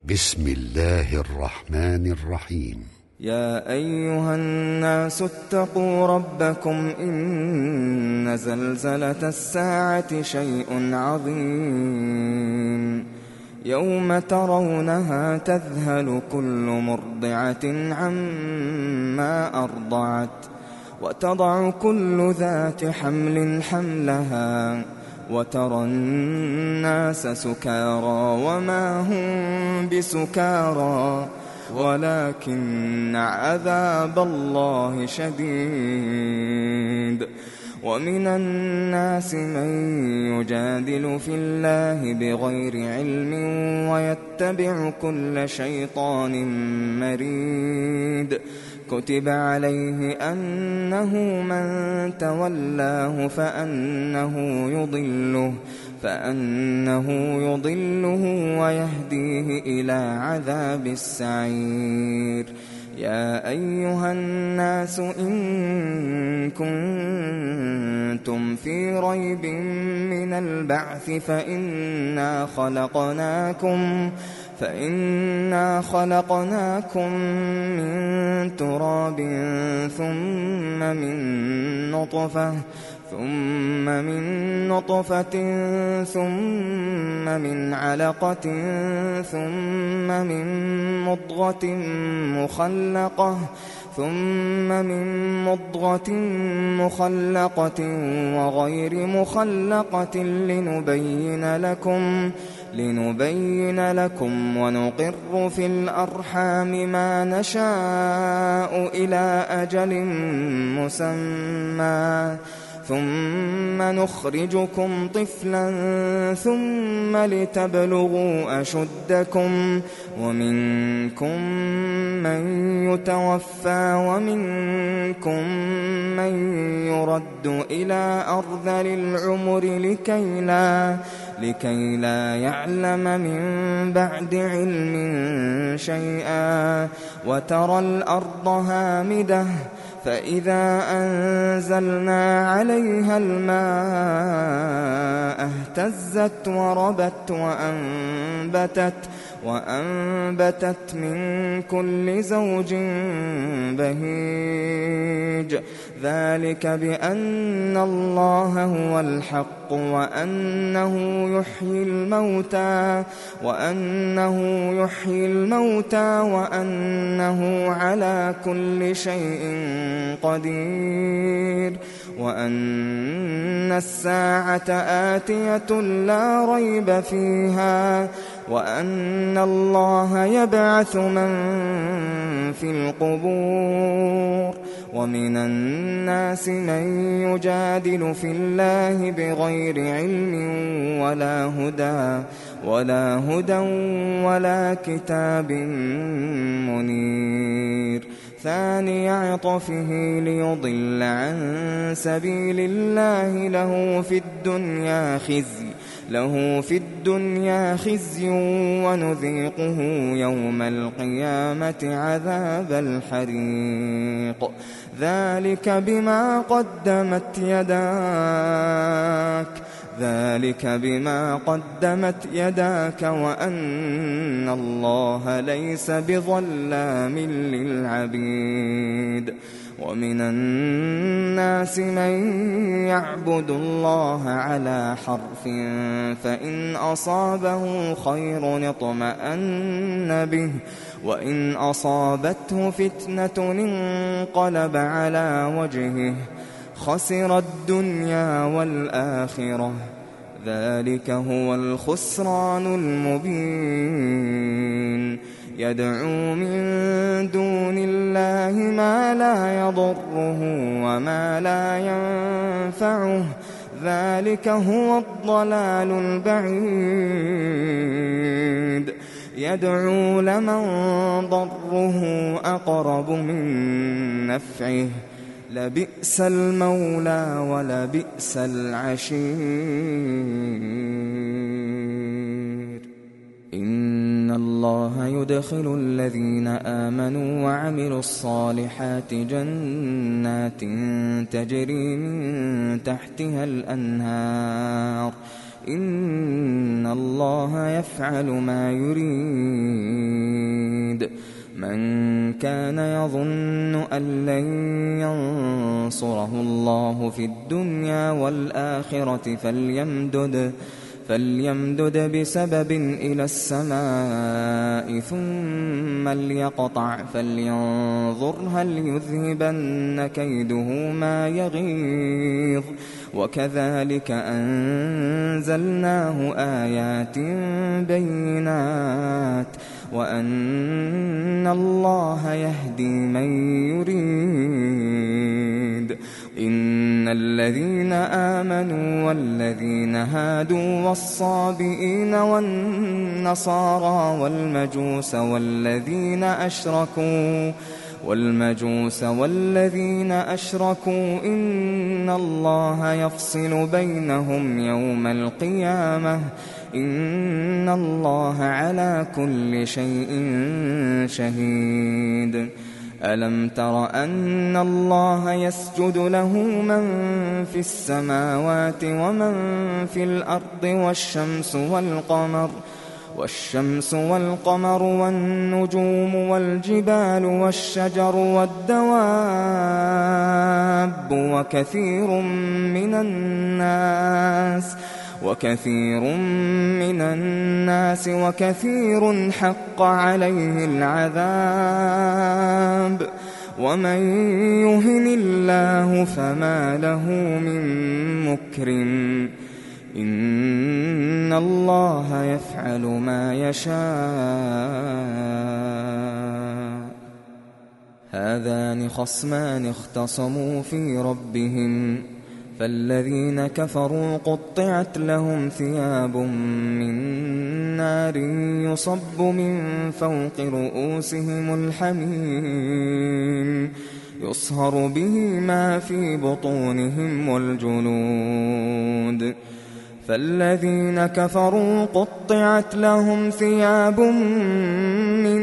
بسم الله الرحمن الرحيم. يا أيها الناس اتقوا ربكم إن زلزلة الساعة شيء عظيم يوم ترونها تذهل كل مرضعة عما أرضعت وتضع كل ذات حمل حملها وترى الناس سكارى وما هم بسكارى ولكن عذاب الله شديد. ومن الناس من يجادل في الله بغير علم ويتبع كل شيطان مريد. كتب عليه أنه من تولاه فأنه يضله ويهديه إلى عذاب السعير. يا أيها الناس إن كنتم في ريب من البعث فإنا خلقناكم من تراب ثم من نطفة ثم من علقة ثم من مضغة مخلقة وغير مخلقة لنبين لكم ونقر في الأرحام ما نشاء إلى أجل مسمى ثم نخرجكم طفلا ثم لتبلغوا أشدكم ومنكم من يتوفى ومنكم من يرد إلى أرذل العمر لكي لا يعلم من بعد علم شيئا. وترى الأرض هامدة فإذا أنزلنا عليها الماء اهتزت وربت وأنبتت من كل زوج بهيج. ذلك بأن الله هو الحق وأنه يحيي الموتى وأنه على كل شيء قدير وأن الساعة آتية لا ريب فيها وأن الله يبعث من في القبور. ومن الناس من يجادل في الله بغير علم ولا هدى ولا كتاب منير. ثاني عطفه ليضل عن سبيل الله له في الدنيا خزي ونذيقه يوم القيامة عذاب الحريق. ذلك بما قدمت يداك وأن الله ليس بظلام للعبيد. ومن الناس من يعبد الله على حرف فإن أصابه خير اطمأن به وإن أصابته فتنة انقلب على وجهه خسر الدنيا والآخرة. ذلك هو الخسران المبين. يدعو من دون الله ما لا يضره وما لا ينفعه ذلك هو الضلال البعيد. يدعو لمن ضره أقرب من نفعه لبئس المولى ولبئس العشير. إن الله يدخل الذين آمنوا وعملوا الصالحات جنات تجري من تحتها الأنهار إن الله يفعل ما يريد. من كان يظن أن لن ينصره الله في الدنيا والآخرة فليمدد بسبب إلى السماء ثم ليقطع فلينظر هل يذهبن كيده ما يغيظ وكذلك أنزلناه آيات بينات وأن الله يهدي من يريد إن الذين آمنوا والذين هادوا والصابئين والنصارى والمجوس والذين أشركوا إن الله يفصل بينهم يوم القيامة إن الله على كل شيء شهيد ألم تر أن الله يسجد له من في السماوات ومن في الأرض والشمس والقمر والنجوم والجبال والشجر والدواب وكثير من الناس وكثير حق عليه العذاب ومن يهن الله فما له من مكرم إن الله يفعل ما يشاء هذان خصمان اختصموا في ربهم فالذين كفروا قطعت لهم ثياب من نار يصب من فوق رؤوسهم الحميم يصهر به ما في بطونهم والجلود فالذين كفروا قطعت لهم ثياب من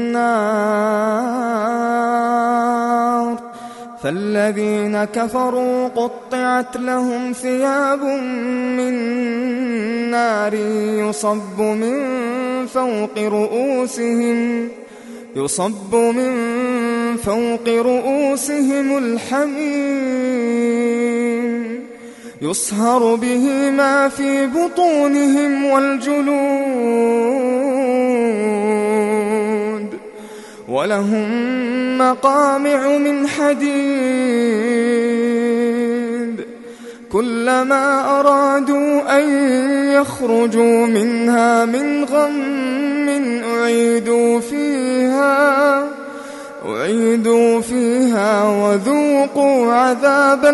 نار يصب من فوق رؤوسهم الحميم يصهر به ما في بطونهم والجلود ولهم مقامع من حديد كلما أرادوا أن يخرجوا منها من غم أعيدوا فيها وذوقوا عذاب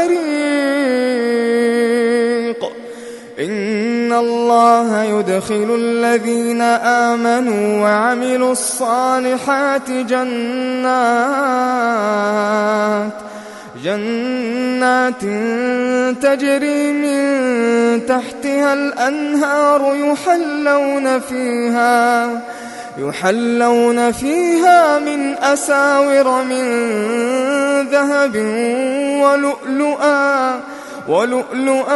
الحريق إن الله يدخل الذين آمنوا وعملوا الصالحات جنات تجري من تحتها الأنهار يحلون فيها من أساور من ذهب ولؤلؤا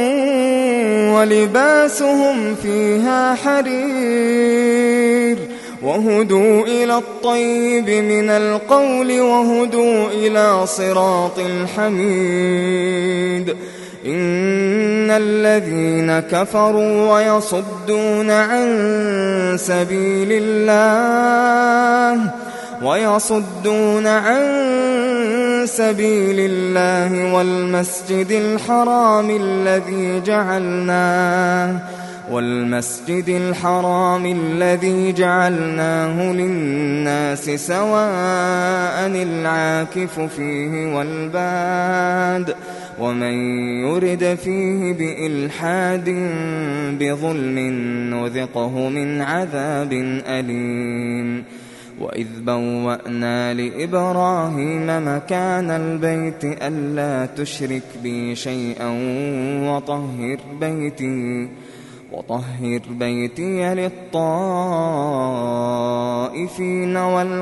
ولباسهم فيها حرير وهدوا إلى الطيب من القول وهدوا إلى صراط الحميد إن الذين كفروا ويصدون عن سبيل الله والمسجد الحرام الذي جعلناه للناس سواء العاكف فيه والباد ومن يرد فيه بإلحاد بظلم نذقه من عذاب أليم وإذ بوأنا لإبراهيم مكان البيت ألا تشرك بي شيئا وطهر بيتي للطائفين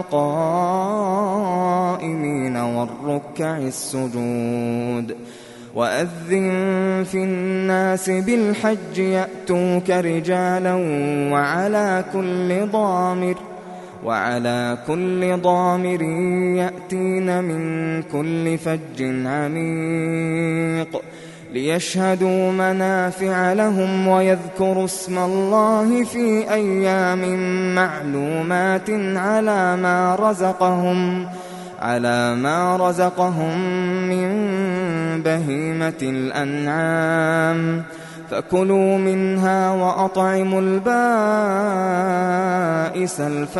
والقائمين والركع السجود وأذن في الناس بالحج يأتوك رجالا وعلى كل ضامر يأتين من كل فج عميق ليشهدوا منافع لهم ويذكروا اسم الله في أيام معلومات على ما رزقهم من بهيمة الأنعام فكلوا منها وأطعموا البائس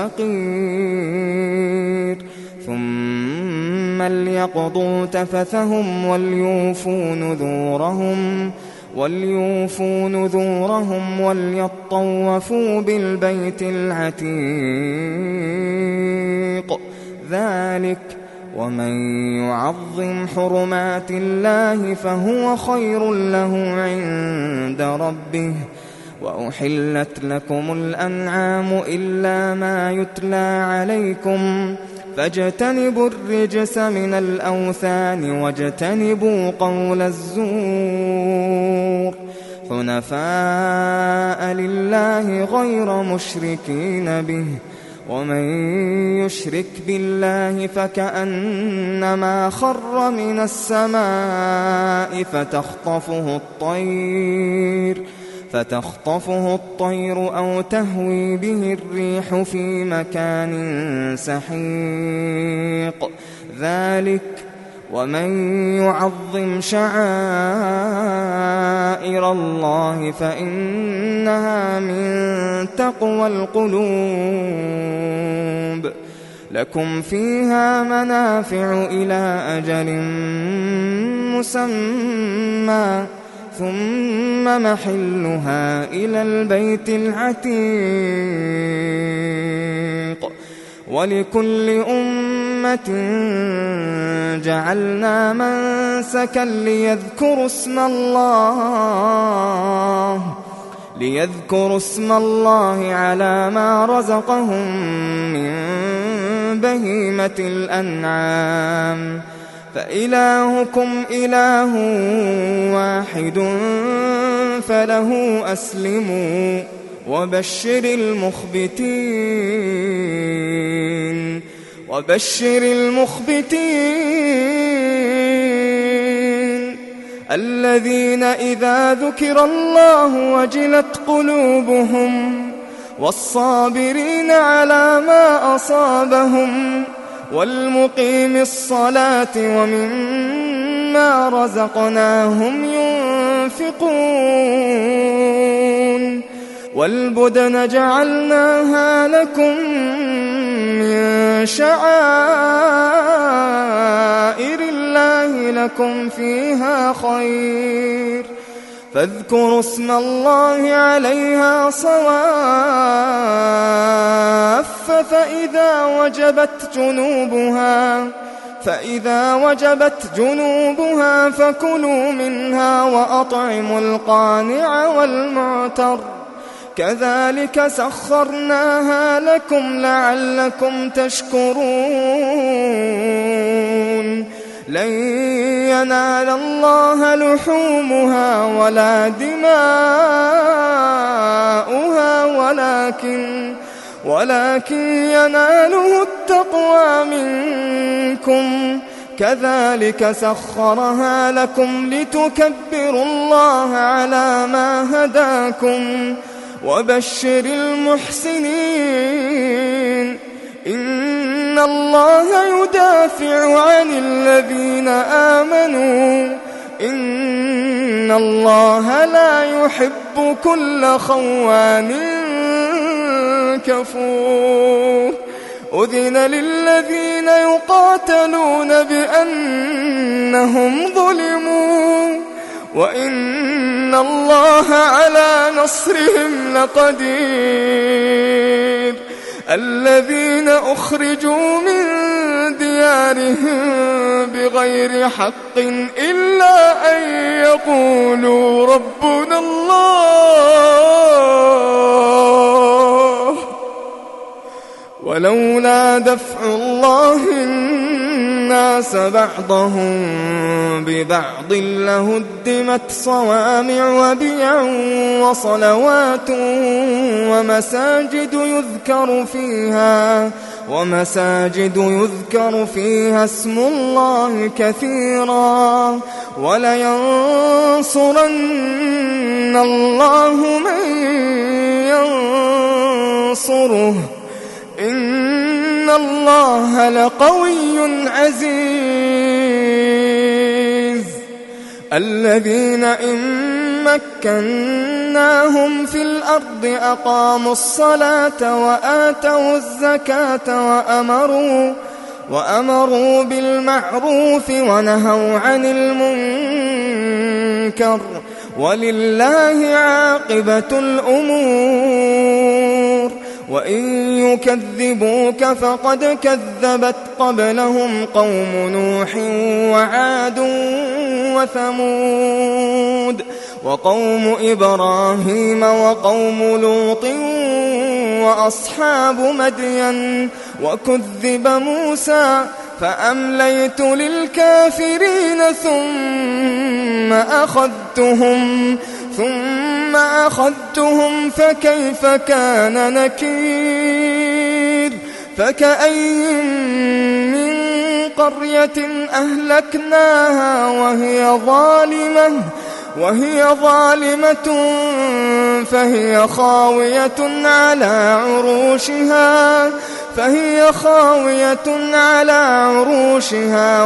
الفقير ثم ليقضوا تفثهم وليوفوا نذورهم وليطوفوا بالبيت العتيق ذلك ومن يعظم حرمات الله فهو خير له عند ربه وأحلت لكم الأنعام إلا ما يتلى عليكم فاجتنبوا الرجس من الأوثان واجتنبوا قول الزور حنفاء لله غير مشركين به ومن يشرك بالله فكأنما خر من السماء فتخطفه الطير أو تهوي به الريح في مكان سحيق ذلك ومن يعظم شعائر الله فإنها من تقوى القلوب لكم فيها منافع إلى أجل مسمى ثم محلها إلى البيت العتيق ولكل أمة جعلنا منسكا ليذكروا اسم الله على ما رزقهم من بهيمة الأنعام فإلهكم إله واحد فله أسلموا وبشر المخبتين الذين إذا ذكر الله وجلت قلوبهم والصابرين على ما أصابهم والمقيم الصلاة ومما رزقناهم ينفقون والبدن جعلناها لكم من شعائر الله لكم فيها خير فاذكروا اسم الله عليها صواف فإذا وجبت جنوبها فكلوا منها وأطعموا القانع والمعتر كذلك سخرناها لكم لعلكم تشكرون لن ينال الله لحومها ولا دماؤها ولكن يناله التقوى منكم كذلك سخرها لكم لتكبروا الله على ما هداكم وبشر المحسنين إن الله يدافع عن الذين آمنوا إن الله لا يحب كل خوان كفور أذن للذين يقاتلون بأنهم ظلموا وإن الله على نصرهم لقدير الذين أخرجوا من ديارهم بغير حق إلا أن يقولوا ربنا الله ولولا دفع الله الناس بعضهم ببعض لهدمت صوامع وبيع وصلوات ومساجد يذكر فيها اسم الله كثيرا ولينصرن الله من ينصره إن الله لقوي عزيز. الذين إن مكناهم في الأرض أقاموا الصلاة وآتوا الزكاة وأمروا بالمعروف ونهوا عن المنكر ولله عاقبة الأمور. وإن يكذبوك فقد كذبت قبلهم قوم نوح وعاد وثمود وقوم إبراهيم وقوم لوط وأصحاب مدين وكذب موسى فأمليت للكافرين ثم أخذتهم فكيف كان نكير. فكأين من قرية أهلكناها وهي ظالمة فهي خاوية على عروشها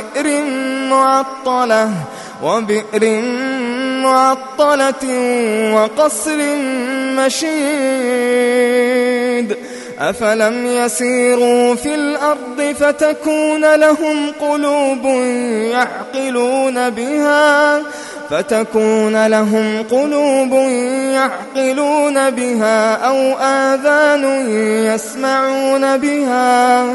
وبئر معطلة وقصر مشيد. أفلم يسيروا في الأرض فتكون لهم قلوب يعقلون بها أو آذان يسمعون بها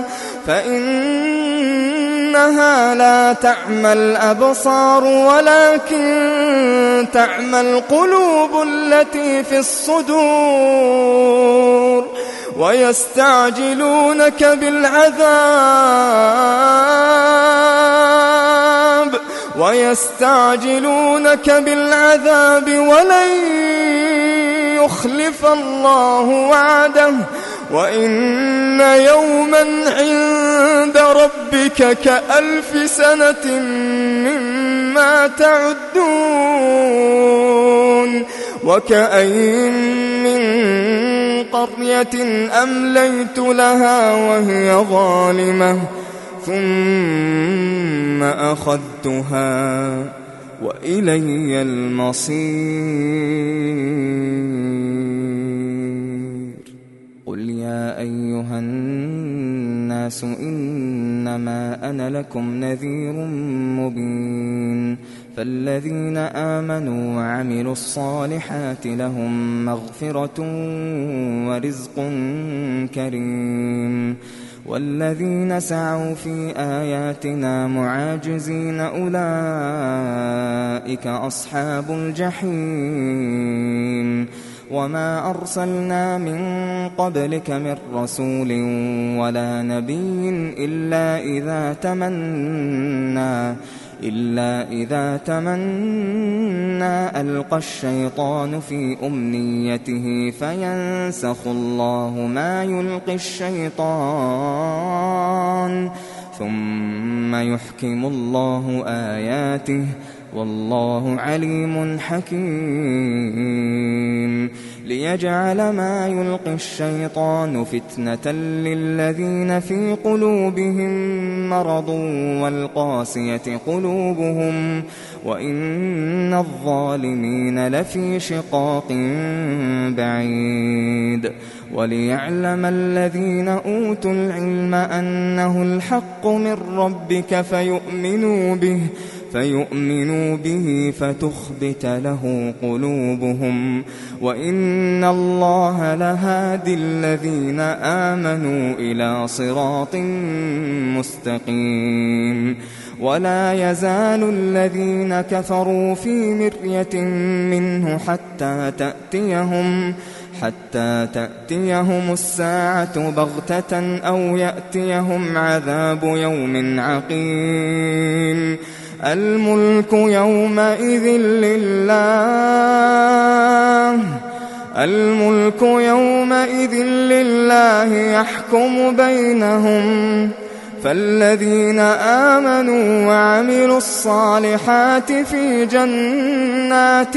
فإنها لا تعمى الأبصار ولكن تعمى القلوب التي في الصدور. ويستعجلونك بالعذاب ولن يخلف الله وعده وإن يوما عند ربك كألف سنة مما تعدون. وكأين من قرية أمليت لها وهي ظالمة ثم أخذتها وإلي المصير. قل يا أيها الناس إنما أنا لكم نذير مبين. فالذين آمنوا وعملوا الصالحات لهم مغفرة ورزق كريم. والذين سعوا في آياتنا معاجزين أولئك أصحاب الجحيم. وما أرسلنا من قبلك من رسول ولا نبي إلا إذا تمنى ألقى الشيطان في أمنيته فينسخ الله ما يلقي الشيطان ثم يحكم الله آياته والله عليم حكيم. ليجعل ما يلقي الشيطان فتنة للذين في قلوبهم مرض والقاسية قلوبهم وإن الظالمين لفي شقاق بعيد. وليعلم الذين أوتوا العلم أنه الحق من ربك فيؤمنوا به فتخبت له قلوبهم وإن الله لهادي الذين آمنوا إلى صراط مستقيم. ولا يزال الذين كفروا في مرية منه حتى تأتيهم الساعة بغتة أو يأتيهم عذاب يوم عقيم. الملك يومئذ لله يحكم بينهم، فالذين آمنوا وعملوا الصالحات في جنات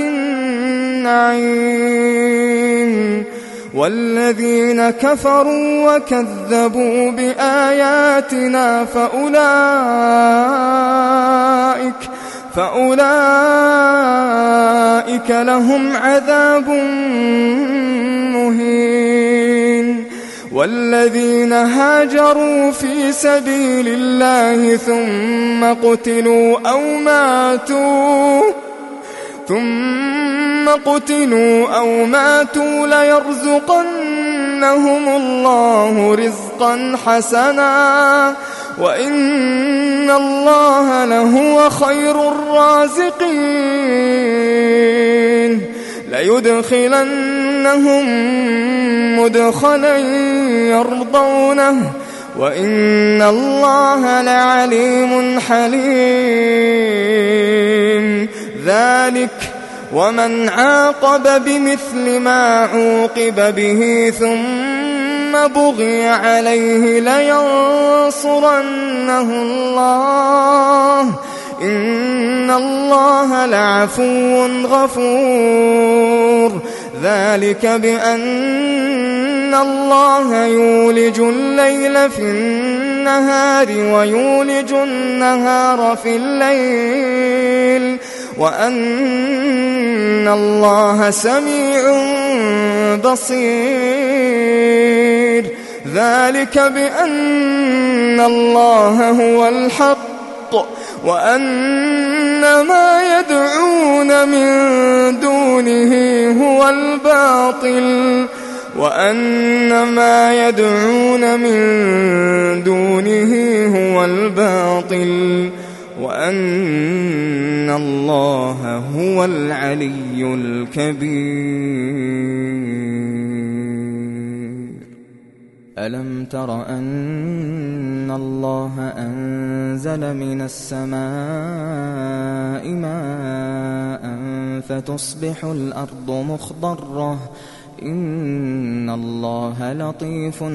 النعيم، والذين كفروا وكذبوا بآياتنا فأولئك لهم عذاب مهين. والذين هاجروا في سبيل الله ثم قتلوا أو ماتوا ليرزقنهم الله رزقا حسنا وإن الله لهو خير الرازقين. ليدخلنهم مدخلا يرضونه وإن الله لعليم حليم. ذلك ومن عاقب بمثل ما عوقب به ثم بغي عليه لينصرنه الله إن الله لعفو غفور. ذلك بأن الله يولج الليل في النهار ويولج النهار في الليل وأن الله سميع بصير. ذلك بأن الله هو الحق وأن ما يدعون من دونه هو الباطل وأن الله هو العلي الكبير. ألم تر أن الله أنزل من السماء ماء فتصبح الأرض مخضرة إن الله لطيف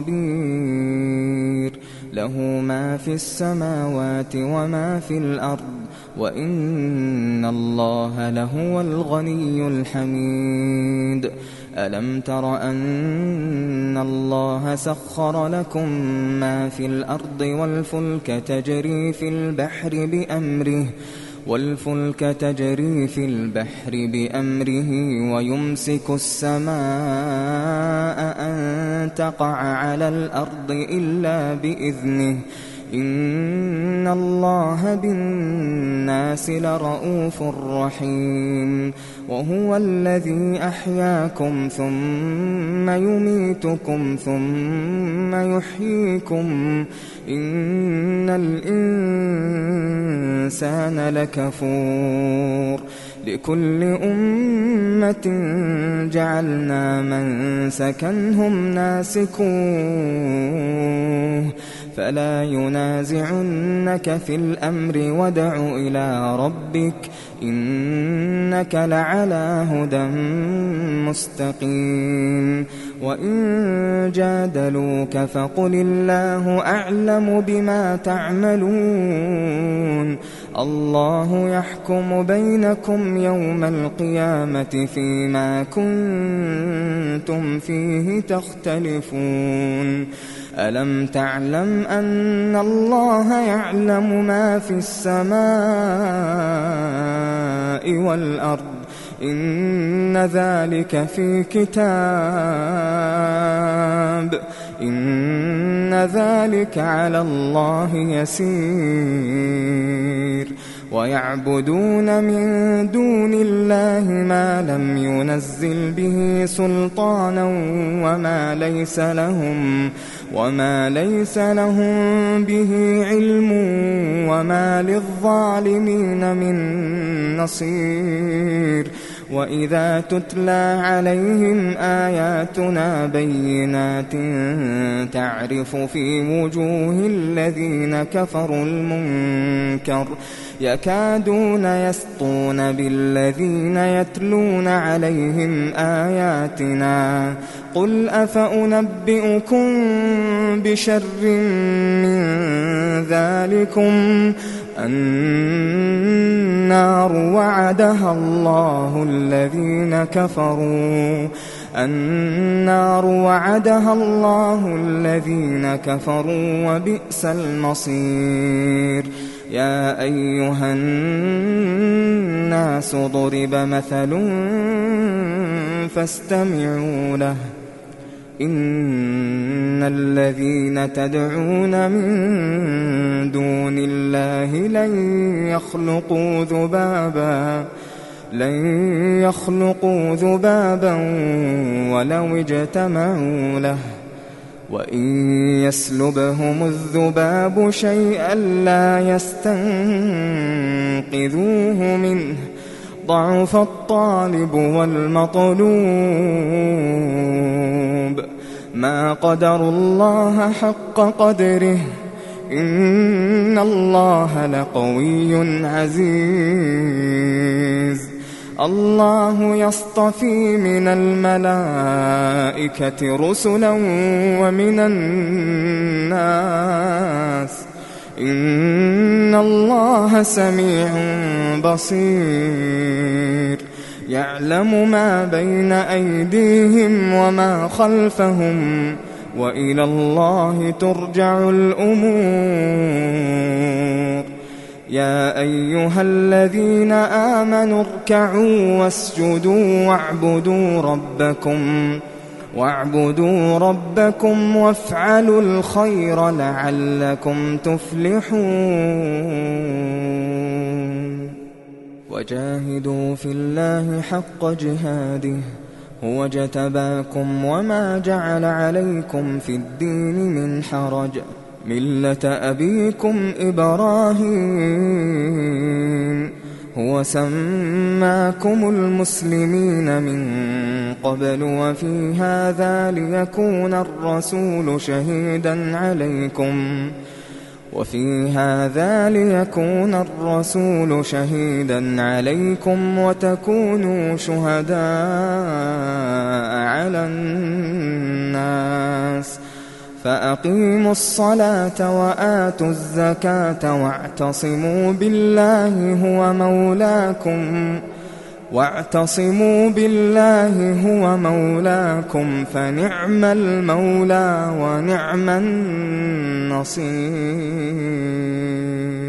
خبير. له ما في السماوات وما في الأرض وإن الله لهو الغني الحميد. ألم تر أن الله سخر لكم ما في الأرض والفلك تجري في البحر بأمره ويمسك السماء أن تقع على الأرض إلا بإذنه إن الله بالناس لرءوف رحيم. وهو الذي أحياكم ثم يميتكم ثم يحييكم إن الإنسان لكفور. لكل أمة جعلنا منسكا هم ناسكوه فلا ينازعنك في الأمر وادع إلى ربك إنك لعلى هدى مستقيم. وإن جادلوك فقل الله أعلم بما تعملون الله يحكم بينكم يوم القيامة فيما كنتم فيه تختلفون. ألم تعلم أن الله يعلم ما في السماء والأرض إن ذلك في كتاب إن ذلك على الله يسير. ويعبدون من دون الله ما لم ينزل به سلطانا وما ليس لهم به علم وما للظالمين من نصير. وإذا تتلى عليهم آياتنا بينات تعرف في وجوه الذين كفروا المنكر يكادون يسطون بالذين يتلون عليهم آياتنا قل أفأنبئكم بشر من ذلكم النار وعدها الله الذين كفروا وبئس المصير يا أيها الناس ضرب مثل فاستمعوا له إن الذين تدعون من دون الله لن يخلقوا ذبابا ولو اجتمعوا له وإن يسلبهم الذباب شيئا لا يستنقذوه منه ضعف الطالب والمطلوب ما قدروا الله حق قدره إن الله لقوي عزيز الله يصطفي من الملائكة رسلا ومن الناس إن الله سميع بصير يعلم ما بين أيديهم وما خلفهم وإلى الله ترجع الأمور يا أيها الذين آمنوا اركعوا واسجدوا واعبدوا ربكم وافعلوا الخير لعلكم تفلحون وجاهدوا في الله حق جهاده هو اجتباكم وما جعل عليكم في الدين من حرج ملة أبيكم إبراهيم هو سماكم المسلمين من قبل وفي هذا ليكون الرسول شهيدا عليكم وتكونوا شهداء على الناس فأقيموا الصلاة وآتوا الزكاة واعتصموا بالله هو مولاكم فنعم المولى ونعم النصير